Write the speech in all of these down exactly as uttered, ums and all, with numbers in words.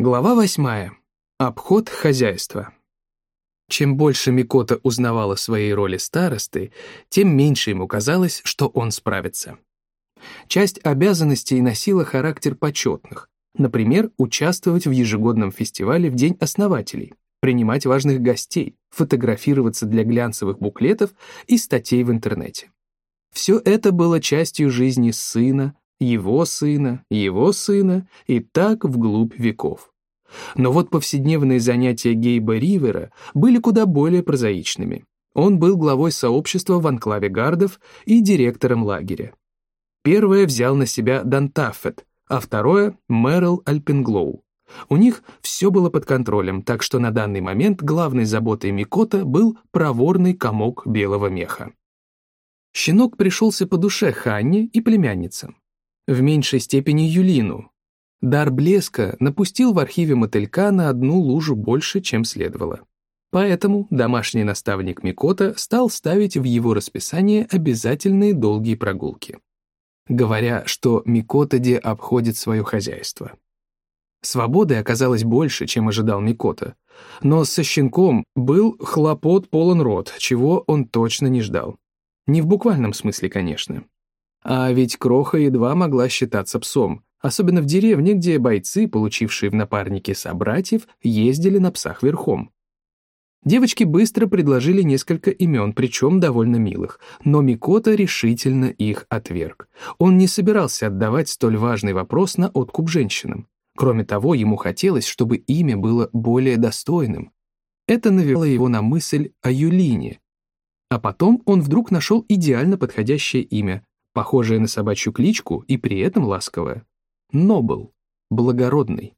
Глава восьмая. Обход хозяйства. Чем больше Микото узнавал о своей роли старосты, тем меньше ему казалось, что он справится. Часть обязанностей носила характер почетных, например, участвовать в ежегодном фестивале в День основателей, принимать важных гостей, фотографироваться для глянцевых буклетов и статей в интернете. Все это было частью жизни сына, его сына, его сына и так вглубь веков. Но вот повседневные занятия Гейба Ривера были куда более прозаичными. Он был главой сообщества в анклаве гардов и директором лагеря. Первое взял на себя Дан Таффет, а второе — Мэрил Альпенглоу. У них все было под контролем, так что на данный момент главной заботой Микото был проворный комок белого меха. Щенок пришелся по душе Ханне и племянницам. В меньшей степени Юлину. Дар блеска напустил в архиве мотылька на одну лужу больше, чем следовало. Поэтому домашний наставник Микото стал ставить в его расписание обязательные долгие прогулки, говоря, что Микото-де обходит свое хозяйство. Свободы оказалось больше, чем ожидал Микото, но со щенком был хлопот полон рот, чего он точно не ждал. Не в буквальном смысле, конечно. А ведь Кроха едва могла считаться псом, особенно в деревне, где бойцы, получившие в напарники собратьев, ездили на псах верхом. Девочки быстро предложили несколько имен, причем довольно милых, но Микото решительно их отверг. Он не собирался отдавать столь важный вопрос на откуп женщинам. Кроме того, ему хотелось, чтобы имя было более достойным. Это навело его на мысль о Юлине. А потом он вдруг нашел идеально подходящее имя, похожее на собачью кличку и при этом ласковое. Нобл, благородный.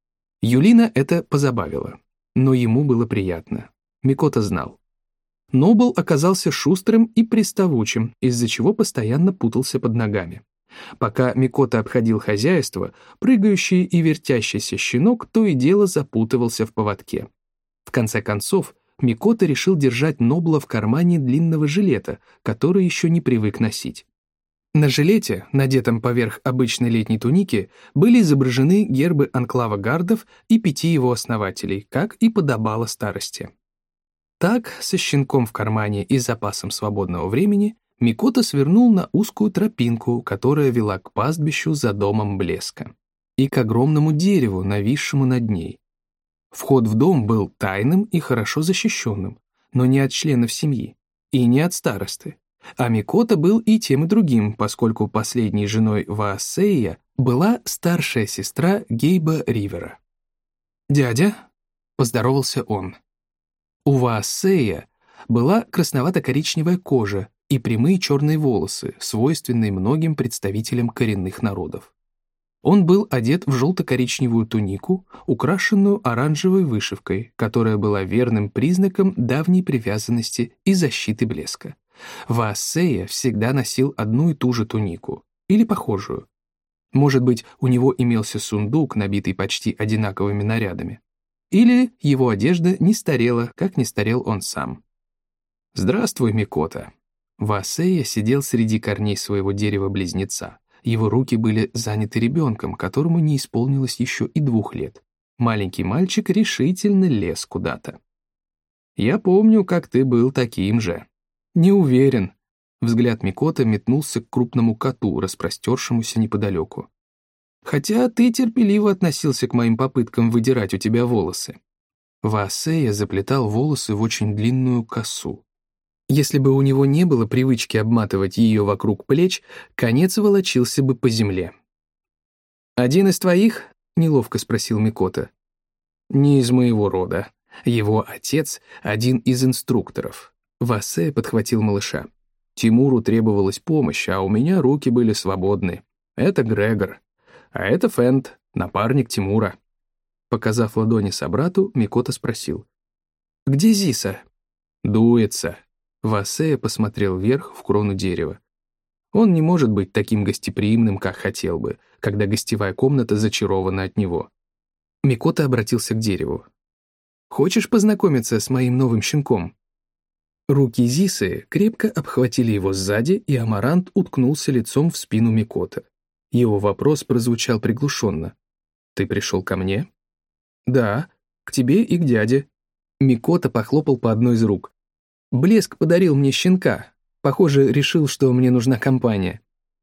Юлина это позабавило, но ему было приятно. Микото знал. Нобл оказался шустрым и приставучим, из-за чего постоянно путался под ногами. Пока Микото обходил хозяйство, прыгающий и вертящийся щенок то и дело запутывался в поводке. В конце концов, Микото решил держать Нобла в кармане длинного жилета, который еще не привык носить. На жилете, надетом поверх обычной летней туники, были изображены гербы анклава гардов и пяти его основателей, как и подобало старости. Так, со щенком в кармане и запасом свободного времени, Микото свернул на узкую тропинку, которая вела к пастбищу за домом блеска, и к огромному дереву, нависшему над ней. Вход в дом был тайным и хорошо защищенным, но не от членов семьи и не от старосты. А Микото был и тем, и другим, поскольку последней женой Ваасея была старшая сестра Гейба Ривера. «Дядя», — поздоровался он. У Ваасея была красновато-коричневая кожа и прямые черные волосы, свойственные многим представителям коренных народов. Он был одет в желто-коричневую тунику, украшенную оранжевой вышивкой, которая была верным признаком давней привязанности и защиты блеска. Ваасея всегда носил одну и ту же тунику, или похожую. Может быть, у него имелся сундук, набитый почти одинаковыми нарядами. Или его одежда не старела, как не старел он сам. «Здравствуй, Микото». Ваасея сидел среди корней своего дерева-близнеца. Его руки были заняты ребенком, которому не исполнилось еще и двух лет. Маленький мальчик решительно лез куда-то. «Я помню, как ты был таким же». «Не уверен». Взгляд Микото метнулся к крупному коту, распростершемуся неподалеку. «Хотя ты терпеливо относился к моим попыткам выдирать у тебя волосы». Ваасея заплетал волосы в очень длинную косу. Если бы у него не было привычки обматывать ее вокруг плеч, конец волочился бы по земле. «Один из твоих?» — неловко спросил Микото. «Не из моего рода. Его отец — один из инструкторов». Ваасея подхватил малыша. «Тимуру требовалась помощь, а у меня руки были свободны. Это Грегор, а это Фент, напарник Тимура». Показав ладони собрату, Микото спросил. «Где Зиса?» «Дуется». Ваасея посмотрел вверх в крону дерева. Он не может быть таким гостеприимным, как хотел бы, когда гостевая комната зачарована от него. Микото обратился к дереву. «Хочешь познакомиться с моим новым щенком?» Руки Зисы крепко обхватили его сзади, и Амарант уткнулся лицом в спину Микото. Его вопрос прозвучал приглушенно. «Ты пришел ко мне?» «Да, к тебе и к дяде». Микота похлопал по одной из рук. «Блеск подарил мне щенка. Похоже, решил, что мне нужна компания».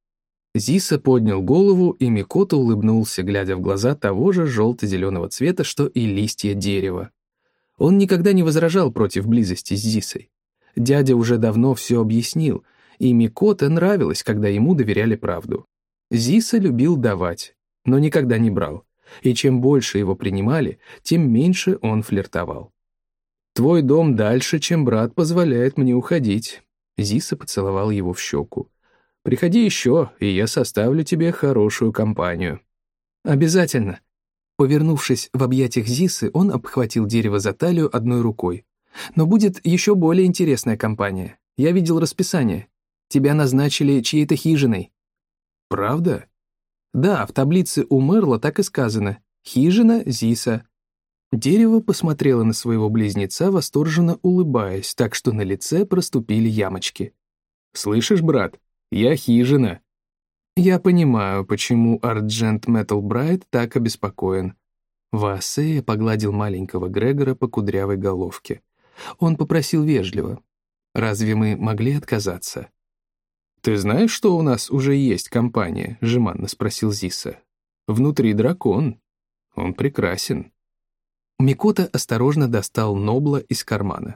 Зиса поднял голову, и Микота улыбнулся, глядя в глаза того же желто-зеленого цвета, что и листья дерева. Он никогда не возражал против близости с Зисой. Дядя уже давно все объяснил, и Микоте нравилось, когда ему доверяли правду. Зиса любил давать, но никогда не брал, и чем больше его принимали, тем меньше он флиртовал. «Твой дом дальше, чем брат позволяет мне уходить». Зиса поцеловал его в щеку. «Приходи еще, и я составлю тебе хорошую компанию». «Обязательно». Повернувшись в объятиях Зисы, он обхватил дерево за талию одной рукой. «Но будет еще более интересная компания. Я видел расписание. Тебя назначили чьей-то хижиной». «Правда?» «Да, в таблице у Мерла так и сказано. Хижина Зиса». Дерево посмотрело на своего близнеца, восторженно улыбаясь, так что на лице проступили ямочки. «Слышишь, брат, я хижина». «Я понимаю, почему Арджент Металбрайт так обеспокоен». Ваасея погладил маленького Грегора по кудрявой головке. Он попросил вежливо. «Разве мы могли отказаться?» «Ты знаешь, что у нас уже есть компания?» — жеманно спросил Зиса. «Внутри дракон. Он прекрасен». Микота осторожно достал Нобла из кармана.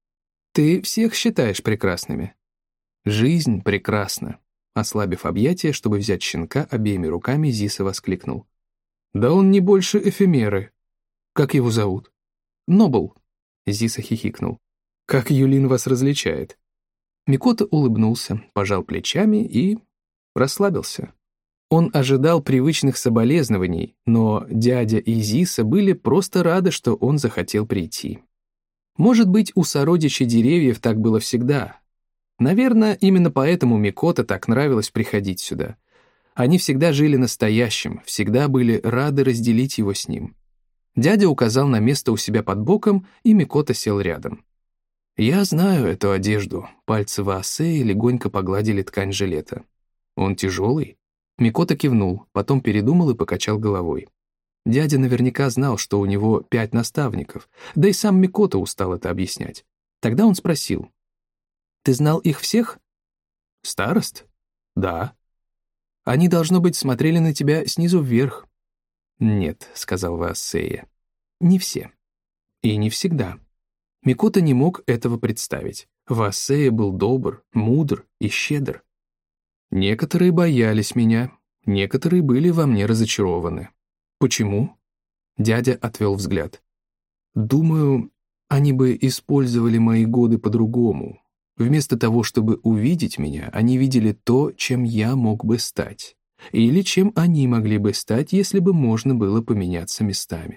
«Ты всех считаешь прекрасными?» «Жизнь прекрасна». Ослабив объятия, чтобы взять щенка обеими руками, Зиса воскликнул. «Да он не больше эфемеры. Как его зовут?» «Нобл», — Зиса хихикнул. «Как Юлин вас различает?» Микота улыбнулся, пожал плечами и расслабился. Он ожидал привычных соболезнований, но дядя и Зиса были просто рады, что он захотел прийти. Может быть, у сородичей деревьев так было всегда. Наверное, именно поэтому Микота так нравилось приходить сюда. Они всегда жили настоящим, всегда были рады разделить его с ним. Дядя указал на место у себя под боком, и Микота сел рядом. «Я знаю эту одежду», — пальцы Ваасеи легонько погладили ткань жилета. «Он тяжелый?» Микота кивнул, потом передумал и покачал головой. Дядя наверняка знал, что у него пять наставников, да и сам Микота устал это объяснять. Тогда он спросил. «Ты знал их всех?» «Старост?» «Да». «Они, должно быть, смотрели на тебя снизу вверх». «Нет», — сказал Ваасея. «Не все. И не всегда». Микота не мог этого представить. Ваасея был добр, мудр и щедр. «Некоторые боялись меня, некоторые были во мне разочарованы». «Почему?» Дядя отвел взгляд. «Думаю, они бы использовали мои годы по-другому. Вместо того, чтобы увидеть меня, они видели то, чем я мог бы стать. Или чем они могли бы стать, если бы можно было поменяться местами.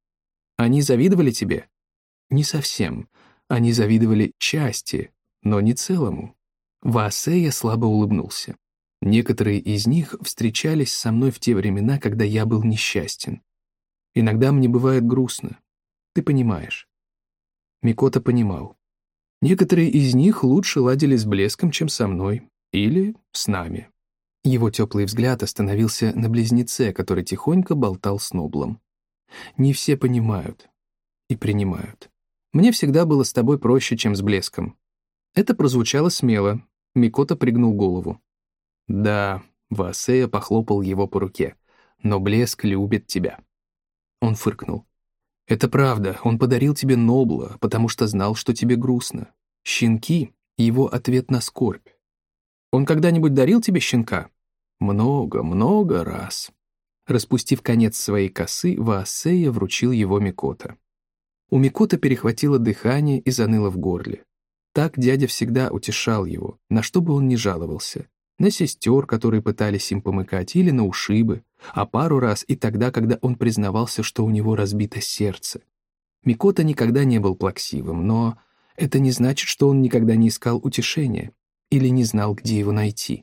Они завидовали тебе?» «Не совсем. Они завидовали части, но не целому». Ваасея слабо улыбнулся. «Некоторые из них встречались со мной в те времена, когда я был несчастен. Иногда мне бывает грустно. Ты понимаешь». Микота понимал. Некоторые из них лучше ладили с Блеском, чем со мной. Или с нами. Его теплый взгляд остановился на близнеце, который тихонько болтал с Ноблом. «Не все понимают и принимают. Мне всегда было с тобой проще, чем с Блеском». Это прозвучало смело. Микота пригнул голову. «Да», — Ваасея похлопал его по руке, «но Блеск любит тебя». Он фыркнул. «Это правда, он подарил тебе Нобла, потому что знал, что тебе грустно. Щенки — его ответ на скорбь. Он когда-нибудь дарил тебе щенка?» «Много, много раз». Распустив конец своей косы, Ваасея вручил его Микота. У Микота перехватило дыхание и заныло в горле. Так дядя всегда утешал его, на что бы он ни жаловался. На сестер, которые пытались им помыкать, или на ушибы, а пару раз и тогда, когда он признавался, что у него разбито сердце. Микота никогда не был плаксивым, но это не значит, что он никогда не искал утешения или не знал, где его найти.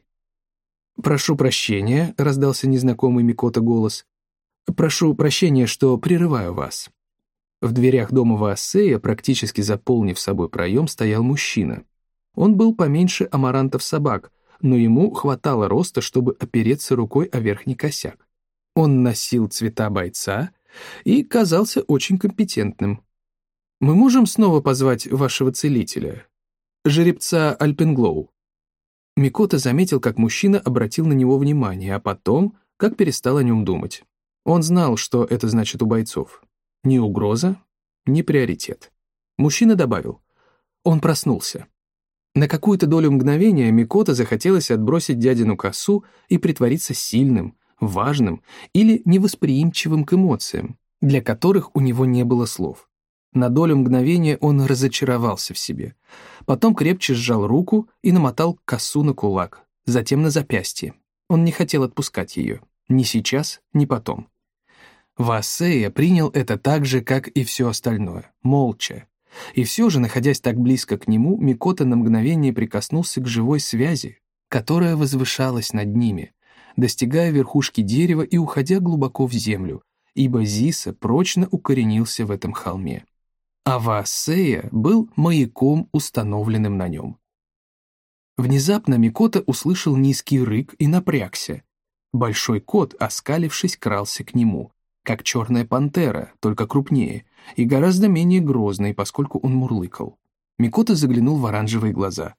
«Прошу прощения», — раздался незнакомый Микота голос. «Прошу прощения, что прерываю вас». В дверях дома Ваасея, практически заполнив собой проем, стоял мужчина. Он был поменьше амарантов собак, но ему хватало роста, чтобы опереться рукой о верхний косяк. Он носил цвета бойца, и казался очень компетентным. «Мы можем снова позвать вашего целителя, жеребца Альпенглоу?» Микото заметил, как мужчина обратил на него внимание, а потом, как перестал о нем думать. Он знал, что это значит у бойцов. Ни угроза, ни приоритет. Мужчина добавил: он проснулся. На какую-то долю мгновения Микото захотелось отбросить дядину косу и притвориться сильным, важным или невосприимчивым к эмоциям, для которых у него не было слов. На долю мгновения он разочаровался в себе. Потом крепче сжал руку и намотал косу на кулак, затем на запястье. Он не хотел отпускать ее. Ни сейчас, ни потом. Вассея принял это так же, как и все остальное, молча. И все же, находясь так близко к нему, Микото на мгновение прикоснулся к живой связи, которая возвышалась над ними, достигая верхушки дерева и уходя глубоко в землю, ибо Зиса прочно укоренился в этом холме. А Вассея был маяком, установленным на нем. Внезапно Микото услышал низкий рык и напрягся. Большой кот, оскалившись, крался к нему, как черная пантера, только крупнее, и гораздо менее грозный, поскольку он мурлыкал. Микото заглянул в оранжевые глаза.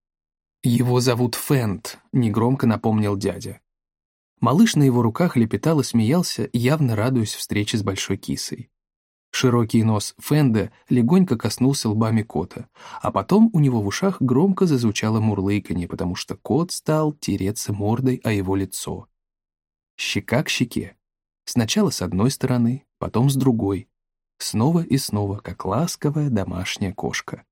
«Его зовут Фэнд», — негромко напомнил дядя. Малыш на его руках лепетал и смеялся, явно радуясь встрече с большой кисой. Широкий нос Фэнда легонько коснулся лба Микото, а потом у него в ушах громко зазвучало мурлыканье, потому что кот стал тереться мордой о его лицо. Щека к щеке. Сначала с одной стороны, потом с другой. Снова и снова, как ласковая домашняя кошка.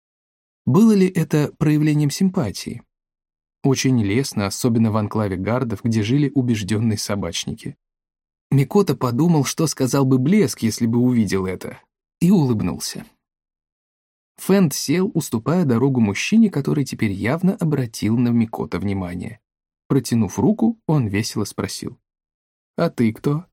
Было ли это проявлением симпатии? Очень лестно, особенно в анклаве гардов, где жили убежденные собачники. Микото подумал, что сказал бы Блеск, если бы увидел это, и улыбнулся. Фэнд сел, уступая дорогу мужчине, который теперь явно обратил на Микото внимание. Протянув руку, он весело спросил: «А ты кто?»